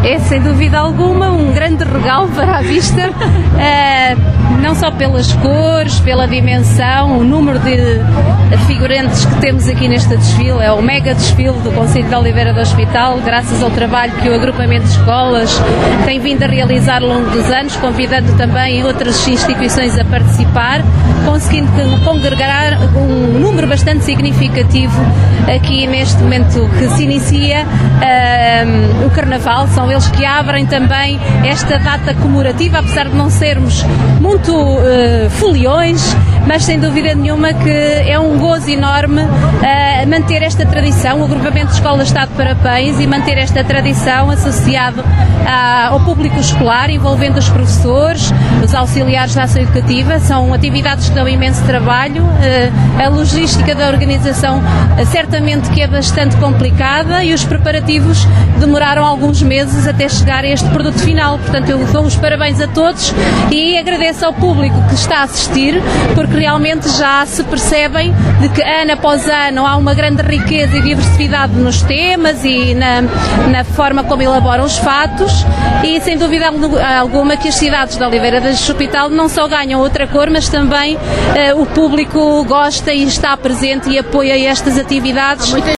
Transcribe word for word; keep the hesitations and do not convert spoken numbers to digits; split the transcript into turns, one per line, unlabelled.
é sem dúvida alguma um grande regalo para a vista, uh, não só pelas cores, pela dimensão, o número de figurantes que temos aqui neste desfile, é o mega desfile do Concelho de Oliveira do Hospital, graças ao trabalho que o agrupamento de escolas tem vindo a realizar ao longo dos anos, convidando também outras instituições a participar, conseguindo congregar um número bastante significativo aqui neste momento que se inicia uh, o Carnaval. São eles que abrem também esta data comemorativa, apesar de não sermos muito uh, foliões, mas sem dúvida nenhuma que é um gozo enorme uh, manter esta tradição. O agrupamento de escolas está de parabéns e manter esta tradição associado uh, ao público escolar, envolvendo os professores, os auxiliares da ação educativa. São atividades que dão imenso trabalho. Uh, a logística da organização uh, certamente que é bastante complicada e os preparativos demoraram alguns meses até chegar a este produto final. Portanto, eu dou os parabéns a todos e agradeço ao público que está a assistir, porque realmente já se percebem de que ano após ano há uma grande riqueza e diversidade nos temas e na, na forma como elaboram os fatos, e sem dúvida alguma que as cidades de Oliveira do Hospital não só ganham outra cor, mas também uh, o público gosta e está presente e apoia estas atividades.